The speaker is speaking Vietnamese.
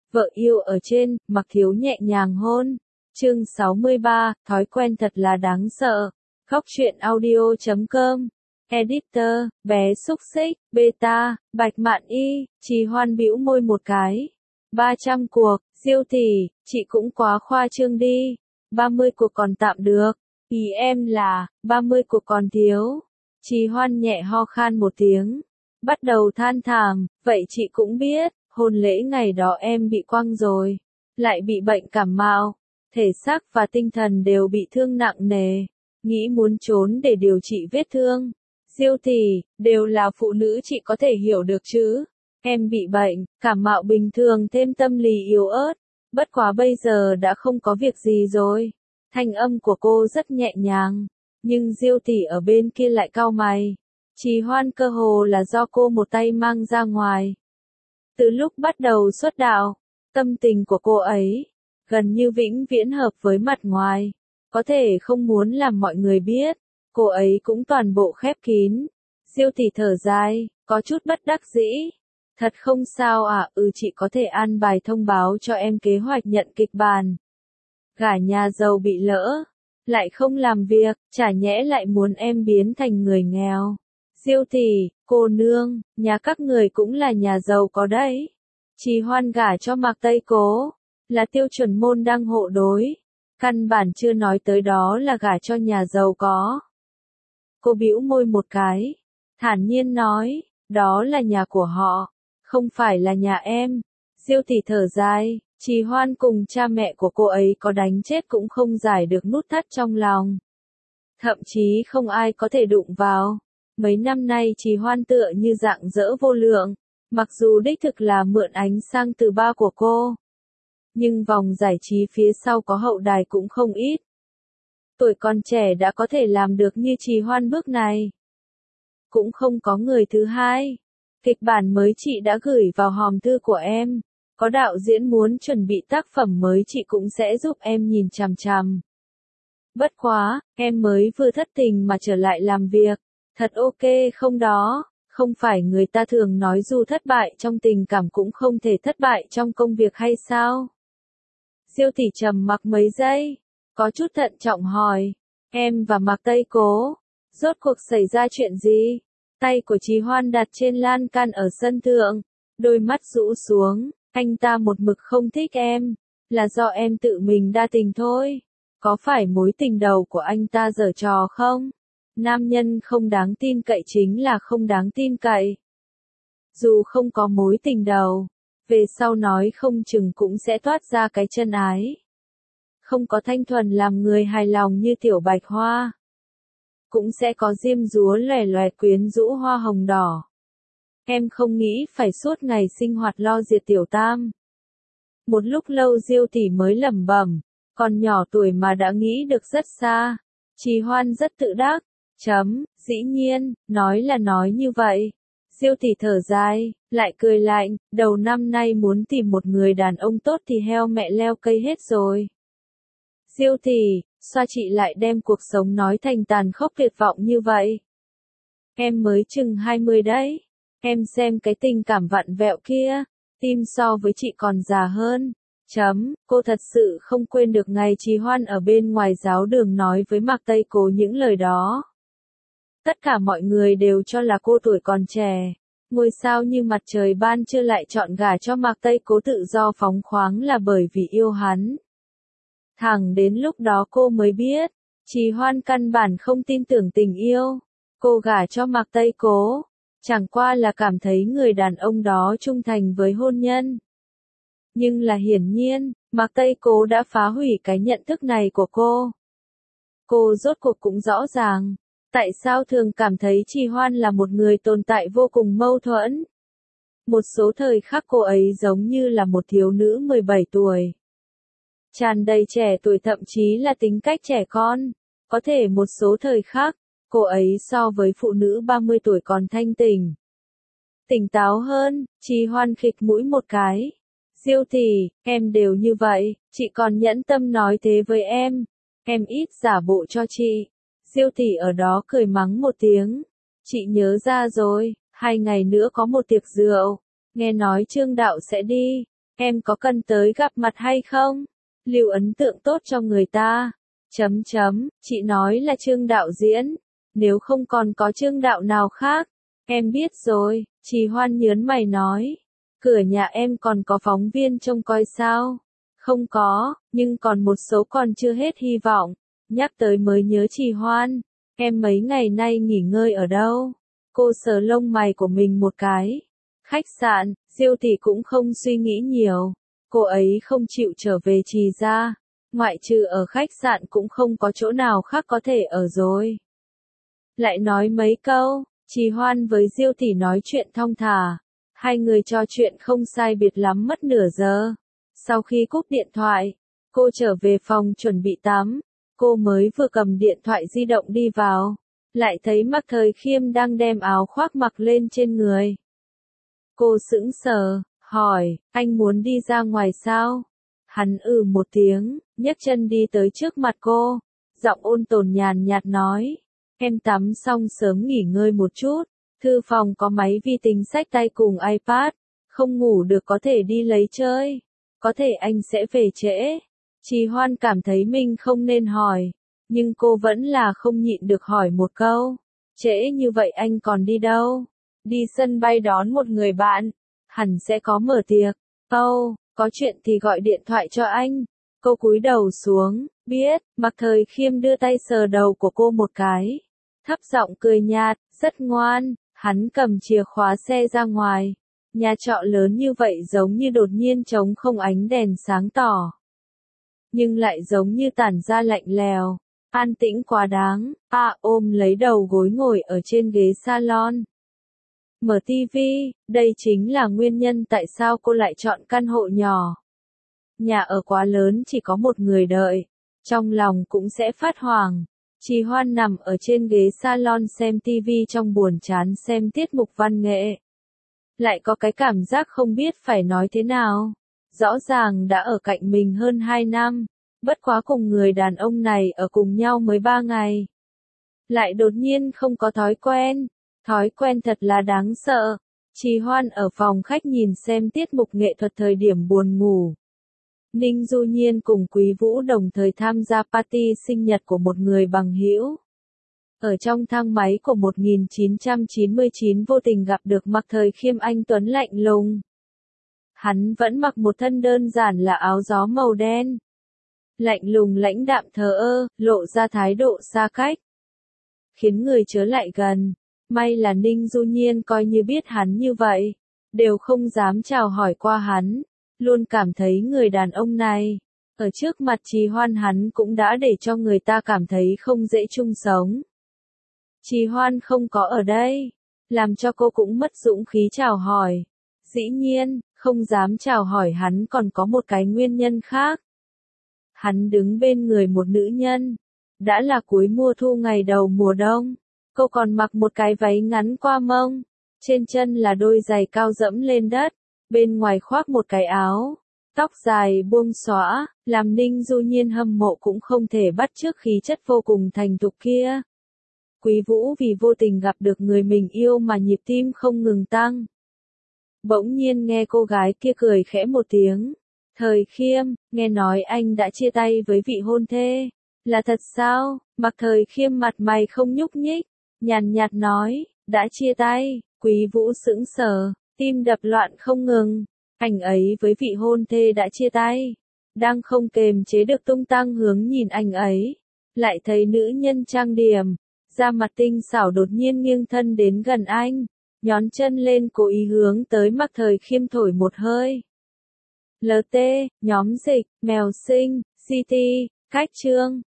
Vợ yêu ở trên, Mặc Thiếu nhẹ nhàng hôn. Chương 63, thói quen thật là đáng sợ. Khóc chuyện audio.com. Editor, bé xúc xích, beta, Bạch Mạn Y, Trì Hoan bĩu môi một cái. 300 cuộc, Diêu tỷ, chị cũng quá khoa trương đi. 30 cuộc còn tạm được. Ý em là, 30 cuộc còn thiếu. Trì Hoan nhẹ ho khan một tiếng. Bắt đầu than thảm, vậy chị cũng biết, hôn lễ ngày đó em bị quăng rồi. Lại bị bệnh cảm mạo. Thể xác và tinh thần đều bị thương nặng nề. Nghĩ muốn trốn để điều trị vết thương. Diêu tỷ, đều là phụ nữ chị có thể hiểu được chứ. Em bị bệnh, cảm mạo bình thường thêm tâm lý yếu ớt. Bất quá bây giờ đã không có việc gì rồi. Thanh âm của cô rất nhẹ nhàng. Nhưng Diêu tỷ ở bên kia lại cau mày. Trì Hoan cơ hồ là do cô một tay mang ra ngoài. Từ lúc bắt đầu xuất đạo, tâm tình của cô ấy gần như vĩnh viễn hợp với mặt ngoài. Có thể không muốn làm mọi người biết, cô ấy cũng toàn bộ khép kín. Diêu tỷ thở dài, có chút bất đắc dĩ. Thật không sao à, chị có thể an bài thông báo cho em kế hoạch nhận kịch bản. Gả nhà giàu bị lỡ, lại không làm việc, chả nhẽ lại muốn em biến thành người nghèo. Diêu tỷ, cô nương, nhà các người cũng là nhà giàu có đấy. Trì Hoan gả cho Mạc Tây Cố, là tiêu chuẩn môn đăng hộ đối. Căn bản chưa nói tới đó là gả cho nhà giàu có. Cô bĩu môi một cái, thản nhiên nói, đó là nhà của họ, không phải là nhà em. Diêu tỷ thở dài, Trì Hoan cùng cha mẹ của cô ấy có đánh chết cũng không giải được nút thắt trong lòng. Thậm chí không ai có thể đụng vào. Mấy năm nay Trì Hoan tựa như rạng rỡ vô lượng, mặc dù đích thực là mượn ánh sang từ ba của cô. Nhưng vòng giải trí phía sau có hậu đài cũng không ít. Tuổi còn trẻ đã có thể làm được như Trì Hoan bước này. Cũng không có người thứ hai. Kịch bản mới chị đã gửi vào hòm thư của em. Có đạo diễn muốn chuẩn bị tác phẩm mới chị cũng sẽ giúp em nhìn chằm chằm. Bất quá, em mới vừa thất tình mà trở lại làm việc. Thật ok không đó, không phải người ta thường nói dù thất bại trong tình cảm cũng không thể thất bại trong công việc hay sao? Diêu tỷ trầm mặc mấy giây, có chút thận trọng hỏi, em và Mạc Tây Cố, rốt cuộc xảy ra chuyện gì? Tay của Trì Hoan đặt trên lan can ở sân thượng, đôi mắt rũ xuống, anh ta một mực không thích em, là do em tự mình đa tình thôi. Có phải mối tình đầu của anh ta giở trò không? Nam nhân không đáng tin cậy chính là không đáng tin cậy. Dù không có mối tình đầu, về sau nói không chừng cũng sẽ toát ra cái chân ái. Không có thanh thuần làm người hài lòng như tiểu bạch hoa. Cũng sẽ có diêm dúa lòe loẹt quyến rũ hoa hồng đỏ. Em không nghĩ phải suốt ngày sinh hoạt lo diệt tiểu tam. Một lúc lâu Diêu tỷ mới lẩm bẩm, còn nhỏ tuổi mà đã nghĩ được rất xa. Trì Hoan rất tự đắc. Dĩ nhiên, nói là nói như vậy. Diêu tỷ thở dài, lại cười lạnh, đầu năm nay muốn tìm một người đàn ông tốt thì heo mẹ leo cây hết rồi. Diêu tỷ, sao chị lại đem cuộc sống nói thành tàn khốc tuyệt vọng như vậy? Em mới chừng 20 đấy. Em xem cái tình cảm vặn vẹo kia, tim so với chị còn già hơn. Cô thật sự không quên được ngày Trì Hoan ở bên ngoài giáo đường nói với Mạc Tây Cố những lời đó. Tất cả mọi người đều cho là cô tuổi còn trẻ. Ngôi sao như mặt trời ban trưa lại chọn gả cho Mạc Tây Cố tự do phóng khoáng là bởi vì yêu hắn. Thẳng đến lúc đó cô mới biết, Trì Hoan căn bản không tin tưởng tình yêu. Cô gả cho Mạc Tây Cố, chẳng qua là cảm thấy người đàn ông đó trung thành với hôn nhân. Nhưng là hiển nhiên, Mạc Tây Cố đã phá hủy cái nhận thức này của cô. Cô rốt cuộc cũng rõ ràng, tại sao thường cảm thấy Trì Hoan là một người tồn tại vô cùng mâu thuẫn. Một số thời khắc cô ấy giống như là một thiếu nữ 17 tuổi. Tràn đầy trẻ tuổi thậm chí là tính cách trẻ con. Có thể một số thời khắc, cô ấy so với phụ nữ 30 tuổi còn thanh tỉnh. Tỉnh táo hơn, Trì Hoan khịt mũi một cái. Diêu tỷ, em đều như vậy, chị còn nhẫn tâm nói thế với em. Em ít giả bộ cho chị. Diêu tỷ ở đó cười mắng một tiếng. Chị nhớ ra rồi, 2 ngày nữa có một tiệc rượu. Nghe nói Trương Đạo sẽ đi. Em có cần tới gặp mặt hay không? Lưu ấn tượng tốt cho người ta. Chị nói là Trương đạo diễn. Nếu không còn có Trương đạo nào khác. Em biết rồi, Trì Hoan nhớn mày nói. Cửa nhà em còn có phóng viên trông coi sao? Không có, nhưng còn một số còn chưa hết hy vọng. Nhắc tới mới nhớ Trì Hoan. Em mấy ngày nay nghỉ ngơi ở đâu? Cô sờ lông mày của mình một cái. Khách sạn, Diêu tỷ cũng không suy nghĩ nhiều. Cô ấy không chịu trở về Trì gia. Ngoại trừ ở khách sạn cũng không có chỗ nào khác có thể ở rồi. Lại nói mấy câu, Trì Hoan với Diêu tỷ nói chuyện thong thả. Hai người trò chuyện không sai biệt lắm mất nửa giờ. Sau khi cúp điện thoại, cô trở về phòng chuẩn bị tắm. Cô mới vừa cầm điện thoại di động đi vào. Lại thấy Mạc Thời Khiêm đang đem áo khoác mặc lên trên người. Cô sững sờ, hỏi, anh muốn đi ra ngoài sao? Hắn một tiếng, nhấc chân đi tới trước mặt cô. Giọng ôn tồn nhàn nhạt nói, em tắm xong sớm nghỉ ngơi một chút. Thư phòng có máy vi tính xách tay cùng iPad. Không ngủ được có thể đi lấy chơi. Có thể anh sẽ về trễ. Trì Hoan cảm thấy mình không nên hỏi. Nhưng cô vẫn là không nhịn được hỏi một câu. Trễ như vậy anh còn đi đâu? Đi sân bay đón một người bạn. Hẳn sẽ có mở tiệc. Có chuyện thì gọi điện thoại cho anh. Cô cúi đầu xuống, biết. Mạc Thời Khiêm đưa tay sờ đầu của cô một cái. Thấp giọng cười nhạt, rất ngoan. Hắn cầm chìa khóa xe ra ngoài. Nhà trọ lớn như vậy giống như đột nhiên trống không ánh đèn sáng tỏ. Nhưng lại giống như tản ra lạnh lèo. An tĩnh quá đáng. Ôm lấy đầu gối ngồi ở trên ghế salon. Mở tivi, đây chính là nguyên nhân tại sao cô lại chọn căn hộ nhỏ. Nhà ở quá lớn chỉ có một người đợi. Trong lòng cũng sẽ phát hoảng. Trì Hoan nằm ở trên ghế salon xem tivi trong buồn chán xem tiết mục văn nghệ. Lại có cái cảm giác không biết phải nói thế nào. Rõ ràng đã ở cạnh mình hơn 2 năm. Bất quá cùng người đàn ông này ở cùng nhau mới 3 ngày. Lại đột nhiên không có thói quen. Thói quen thật là đáng sợ. Trì Hoan ở phòng khách nhìn xem tiết mục nghệ thuật thời điểm buồn ngủ. Ninh Du Nhiên cùng Quý Vũ đồng thời tham gia party sinh nhật của một người bằng hữu. Ở trong thang máy của 1999 vô tình gặp được Mạc Thời Khiêm anh tuấn lạnh lùng. Hắn vẫn mặc một thân đơn giản là áo gió màu đen. Lạnh lùng lãnh đạm thờ ơ, lộ ra thái độ xa cách. Khiến người chớ lại gần. May là Ninh Du Nhiên coi như biết hắn như vậy. Đều không dám chào hỏi qua hắn. Luôn cảm thấy người đàn ông này. Ở trước mặt Trì Hoan hắn cũng đã để cho người ta cảm thấy không dễ chung sống. Trì Hoan không có ở đây. Làm cho cô cũng mất dũng khí chào hỏi. Dĩ nhiên, không dám chào hỏi hắn còn có một cái nguyên nhân khác. Hắn đứng bên người một nữ nhân. Đã là cuối mùa thu ngày đầu mùa đông. Cô còn mặc một cái váy ngắn qua mông. Trên chân là đôi giày cao dẫm lên đất. Bên ngoài khoác một cái áo. Tóc dài buông xõa, làm Ninh Du Nhiên hâm mộ cũng không thể bắt chước khí chất vô cùng thành thục kia. Quý Vũ vì vô tình gặp được người mình yêu mà nhịp tim không ngừng tăng. Bỗng nhiên nghe cô gái kia cười khẽ một tiếng. Thời Khiêm, nghe nói anh đã chia tay với vị hôn thê. Là thật sao? Mạc Thời Khiêm mặt mày không nhúc nhích. Nhàn nhạt nói, đã chia tay. Quý Vũ sững sờ, tim đập loạn không ngừng. Anh ấy với vị hôn thê đã chia tay. Đang không kềm chế được tung tăng hướng nhìn anh ấy. Lại thấy nữ nhân trang điểm. Da mặt tinh xảo đột nhiên nghiêng thân đến gần anh. Nhón chân lên cố ý hướng tới Mạc Thời Khiêm thổi một hơi. LT, nhóm dịch, mèo sinh, CT, cách chương.